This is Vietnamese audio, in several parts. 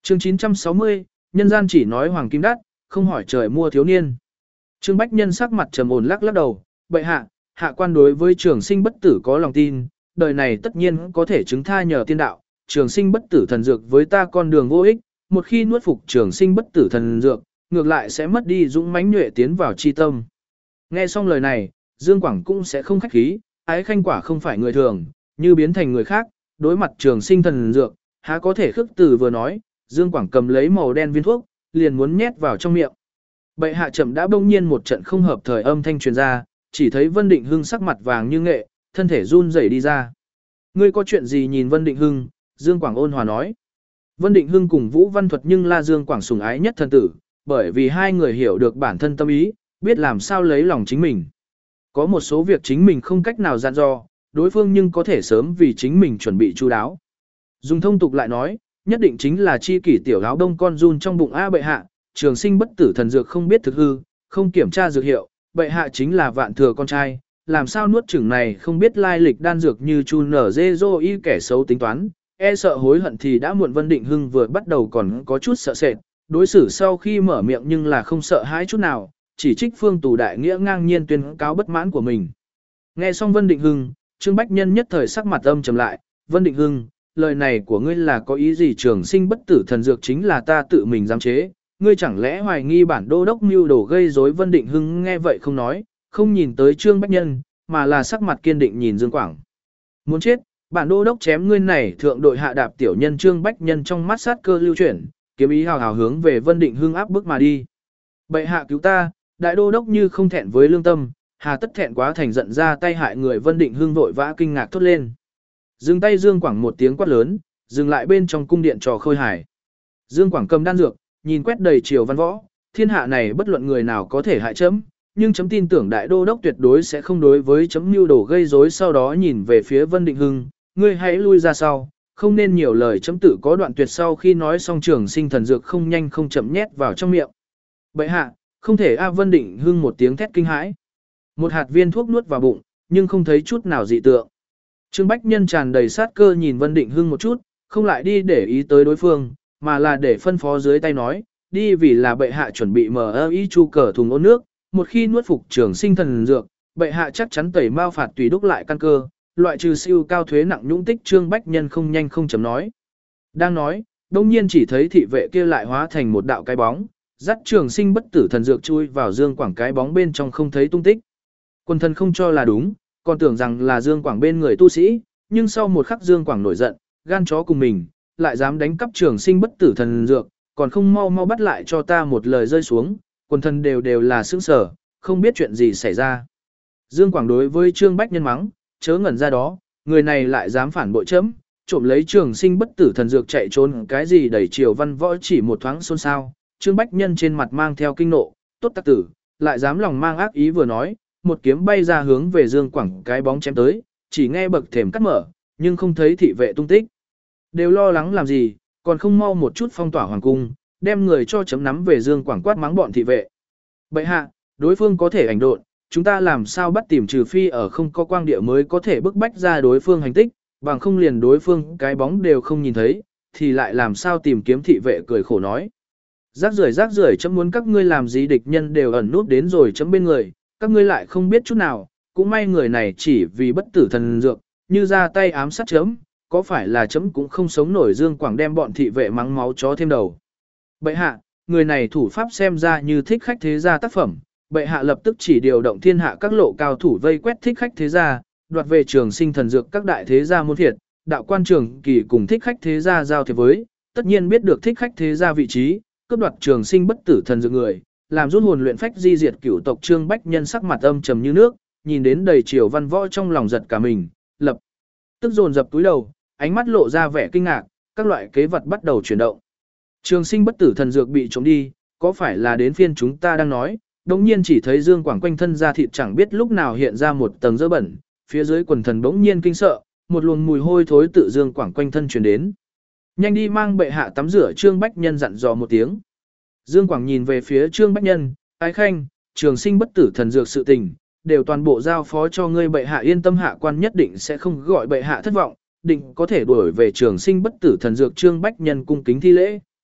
Chương 960, nhân gian chỉ nói hoàng kim đắt, không hỏi trời mua thiếu niên. Trương Bách Nhân sắc mặt trầm ổn lắc đầu, bệ hạ, hạ quan đối với trường sinh bất tử có lòng tin, đời này tất nhiên có thể chứng tha nhờ tiên đạo, trường sinh bất tử thần dược với ta con đường vô ích, một khi nuốt phục trường sinh bất tử thần dược, ngược lại sẽ mất đi dũng mãnh nhuệ tiến vào chi tâm. Nghe xong lời này, Dương Quảng cũng sẽ không khách khí, ái khanh quả không phải người thường, như biến thành người khác, đối mặt trường sinh thần dược, há có thể khước từ vừa nói, Dương Quảng cầm lấy màu đen viên thuốc, liền muốn nhét vào trong miệng. Bệ hạ chậm đã bỗng nhiên một trận không hợp thời âm thanh truyền ra, chỉ thấy Vân Định Hưng sắc mặt vàng như nghệ, thân thể run rẩy đi ra. Ngươi có chuyện gì nhìn Vân Định Hưng? Dương Quảng ôn hòa nói. Vân Định Hưng cùng Vũ Văn Thuật nhưng là Dương Quảng sủng ái nhất thân tử, bởi vì hai người hiểu được bản thân tâm ý, biết làm sao lấy lòng chính mình. Có một số việc chính mình không cách nào dặn dò, đối phương nhưng có thể sớm vì chính mình chuẩn bị chu đáo. Dùng thông tục lại nói, nhất định chính là chi kỷ tiểu áo đông con run trong bụng A bệ hạ, trường sinh bất tử thần dược không biết thực hư, không kiểm tra dược hiệu, bệ hạ chính là vạn thừa con trai, làm sao nuốt chửng này không biết lai lịch đan dược như chu nở dê dô y kẻ xấu tính toán, e sợ hối hận thì đã muộn. Vân Định Hưng vừa bắt đầu còn có chút sợ sệt, đối xử sau khi mở miệng nhưng là không sợ hãi chút nào, chỉ trích Phương Tù đại nghĩa ngang nhiên tuyên cáo bất mãn của mình. Nghe xong Vân Định Hưng, Trương Bách Nhân nhất thời sắc mặt âm trầm lại, Vân Định Hưng, lời này của ngươi là có ý gì? Trường sinh bất tử thần dược chính là ta tự mình giám chế, ngươi chẳng lẽ hoài nghi bản đô đốc mưu đồ gây rối? Vân Định Hưng nghe vậy không nói, không nhìn tới Trương Bách Nhân, mà là sắc mặt kiên định nhìn Dương Quảng. Muốn chết, bản đô đốc chém ngươi này thượng đội hạ đạp tiểu nhân. Trương Bách Nhân trong mắt sát cơ lưu chuyển, kiếm ý hào hào hướng về Vân Định Hưng áp bức mà đi. Bệ hạ cứu ta, đại đô đốc như không thẹn với lương tâm, hà tất thẹn quá thành giận ra tay hại người. Vân Định Hưng vội vã kinh ngạc thốt lên. Dừng tay. Dương Quảng một tiếng quát lớn, dừng lại bên trong cung điện trò khôi hài. Dương Quảng cầm đan dược, nhìn quét đầy triều văn võ, thiên hạ này bất luận người nào có thể hại chấm, nhưng chấm tin tưởng đại đô đốc tuyệt đối sẽ không đối với chấm mưu đồ gây rối. Sau đó nhìn về phía Vân Định Hưng, ngươi hãy lui ra sau, không nên nhiều lời. Chấm tự có đoạn tuyệt. Sau khi nói xong trường sinh thần dược không nhanh không chậm nhét vào trong miệng. Bệ hạ, không thể a. Vân Định Hưng một tiếng thét kinh hãi. Một hạt viên thuốc nuốt vào bụng, nhưng không thấy chút nào dị tượng. Trương Bách Nhân tràn đầy sát cơ nhìn Vân Định Hưng một chút, không lại đi để ý tới đối phương, mà là để phân phó dưới tay nói, đi vì là bệ hạ chuẩn bị MI chu cờ thùng ôn nước, một khi nuốt phục trường sinh thần dược, bệ hạ chắc chắn tẩy mao phạt tùy đúc lại căn cơ, loại trừ siêu cao thuế nặng nhũng tích. Trương Bách Nhân không nhanh không chậm nói. Đang nói, đông nhiên chỉ thấy thị vệ kia lại hóa thành một đạo cái bóng, dắt trường sinh bất tử thần dược chui vào Dương Quảng cái bóng bên trong không thấy tung tích. Quân thần không cho là đúng, còn tưởng rằng là Dương Quảng bên người tu sĩ, nhưng sau một khắc Dương Quảng nổi giận, gan chó cùng mình, lại dám đánh cắp trường sinh bất tử thần dược, còn không mau mau bắt lại cho ta. Một lời rơi xuống, quần thần đều là sững sờ, không biết chuyện gì xảy ra. Dương Quảng đối với Trương Bách Nhân mắng, chớ ngẩn ra đó, người này lại dám phản bội chấm, trộm lấy trường sinh bất tử thần dược chạy trốn cái gì? Đẩy triều văn võ chỉ một thoáng xôn xao. Trương Bách Nhân trên mặt mang theo kinh nộ, tốt tặc tử, lại dám lòng mang ác ý. Vừa nói, một kiếm bay ra hướng về Dương Quảng cái bóng chém tới, chỉ nghe bậc thềm cắt mở, nhưng không thấy thị vệ tung tích. Đều lo lắng làm gì, còn không mau một chút phong tỏa hoàng cung, đem người cho chấm nắm về. Dương Quảng quát mắng bọn thị vệ. Bệ hạ, đối phương có thể ảnh độn, chúng ta làm sao bắt tìm? Trừ phi ở không có quang địa mới có thể bức bách ra đối phương hành tích, bằng không liền đối phương cái bóng đều không nhìn thấy, thì lại làm sao tìm kiếm? Thị vệ cười khổ nói. Rác rưởi, chấm muốn các ngươi làm gì? Địch nhân đều ẩn nút đến rồi chấm bên người, các ngươi lại không biết chút nào, cũng may người này chỉ vì bất tử thần dược, như ra tay ám sát chấm, có phải là chấm cũng không sống nổi? Dương Quảng đem bọn thị vệ mắng máu chó thêm đầu. Bệ hạ, người này thủ pháp xem ra như thích khách thế gia tác phẩm, bệ hạ lập tức chỉ điều động thiên hạ các lộ cao thủ vây quét thích khách thế gia, đoạt về trường sinh thần dược. Các đại thế gia muôn thiệt, đạo quan trường kỳ cùng thích khách thế gia giao thiệp với, tất nhiên biết được thích khách thế gia vị trí, cướp đoạt trường sinh bất tử thần dược người, làm rút hồn luyện phách di diệt cửu tộc. Trương Bách Nhân sắc mặt âm trầm như nước, nhìn đến đầy triều văn võ trong lòng giật cả mình, lập tức dồn dập túi đầu, ánh mắt lộ ra vẻ kinh ngạc, các loại kế vật bắt đầu chuyển động. Trường sinh bất tử thần dược bị trộm đi, có phải là đến phiên chúng ta đang nói? Đống nhiên chỉ thấy Dương Quảng quanh thân da thịt chẳng biết lúc nào hiện ra một tầng dơ bẩn, phía dưới quần thần bỗng nhiên kinh sợ, một luồng mùi hôi thối tự Dương Quảng quanh thân truyền đến. Nhanh đi mang bệ hạ tắm rửa. Trương Bách Nhân dặn dò một tiếng. Dương Quảng nhìn về phía Trương Bách Nhân, ái khanh, trường sinh bất tử thần dược sự tình, đều toàn bộ giao phó cho ngươi. Bệ hạ yên tâm, hạ quan nhất định sẽ không gọi bệ hạ thất vọng, định có thể đuổi về trường sinh bất tử thần dược. Trương Bách Nhân cung kính thi lễ.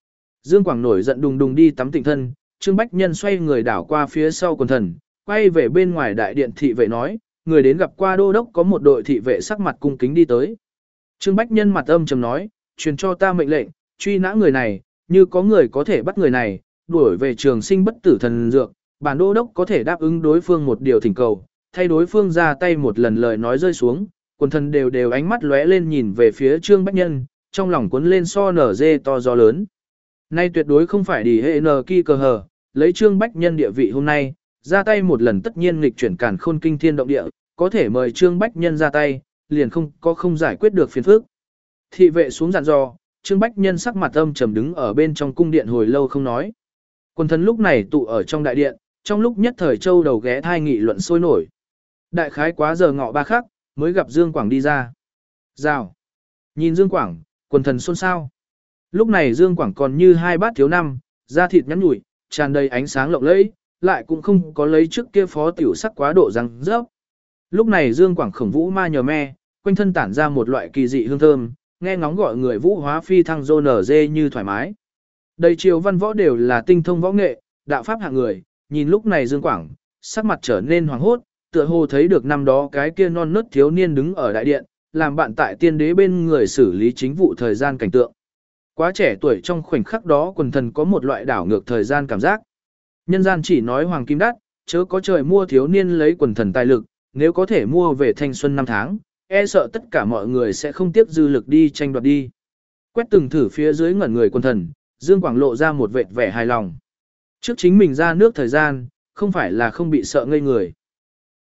Dương Quảng nổi giận đùng đùng đi tắm tịnh thân, Trương Bách Nhân xoay người đảo qua phía sau quần thần, quay về bên ngoài đại điện thị vệ nói, người đến gặp qua đô đốc có một đội thị vệ sắc mặt cung kính đi tới. Trương Bách Nhân mặt âm trầm nói, truyền cho ta mệnh lệnh, truy nã người này, như có người có thể bắt người này, đuổi về trường sinh bất tử thần dược, bản đô đốc có thể đáp ứng đối phương một điều thỉnh cầu, thay đối phương ra tay một lần lời nói rơi xuống, quần thần đều ánh mắt lóe lên nhìn về phía Trương Bách Nhân, trong lòng cuốn lên so nở dê to gió lớn. Nay tuyệt đối không phải đi hệ nờ kỳ cờ hờ, lấy Trương Bách Nhân địa vị hôm nay, ra tay một lần tất nhiên nghịch chuyển càn khôn kinh thiên động địa, có thể mời Trương Bách Nhân ra tay, liền không giải quyết được phiền phức. Thị vệ xuống dặn dò, Trương Bách Nhân sắc mặt âm trầm đứng ở bên trong cung điện hồi lâu không nói. Quần thần lúc này tụ ở trong đại điện, trong lúc nhất thời châu đầu ghé thai nghị luận sôi nổi. Đại khái quá giờ ngọ ba khắc, mới gặp Dương Quảng đi ra. Rào. Nhìn Dương Quảng, quần thần xôn xao. Lúc này Dương Quảng còn như hai bát thiếu năm, da thịt nhắn nhủi, tràn đầy ánh sáng lộng lẫy, lại cũng không có lấy trước kia phó tiểu sắc quá độ răng rớp. Lúc này Dương Quảng khổng vũ ma nhờ me, quanh thân tản ra một loại kỳ dị hương thơm, nghe ngóng gọi người vũ hóa phi thăng dô nở dê như thoải mái. Đầy triều văn võ đều là tinh thông võ nghệ, đạo pháp hạng người, nhìn lúc này Dương Quảng, sắc mặt trở nên hoàng hốt, tựa hồ thấy được năm đó cái kia non nớt thiếu niên đứng ở đại điện, làm bạn tại tiên đế bên người xử lý chính vụ thời gian cảnh tượng. Quá trẻ tuổi trong khoảnh khắc đó quần thần có một loại đảo ngược thời gian cảm giác. Nhân gian chỉ nói hoàng kim đắt, chớ có trời mua thiếu niên lấy quần thần tài lực, nếu có thể mua về thanh xuân năm tháng, e sợ tất cả mọi người sẽ không tiếc dư lực đi tranh đoạt đi. Quét từng thử phía dưới ngẩn người quần thần, Dương Quảng lộ ra một vệt vẻ hài lòng. Trước chính mình ra nước thời gian, không phải là không bị sợ ngây người.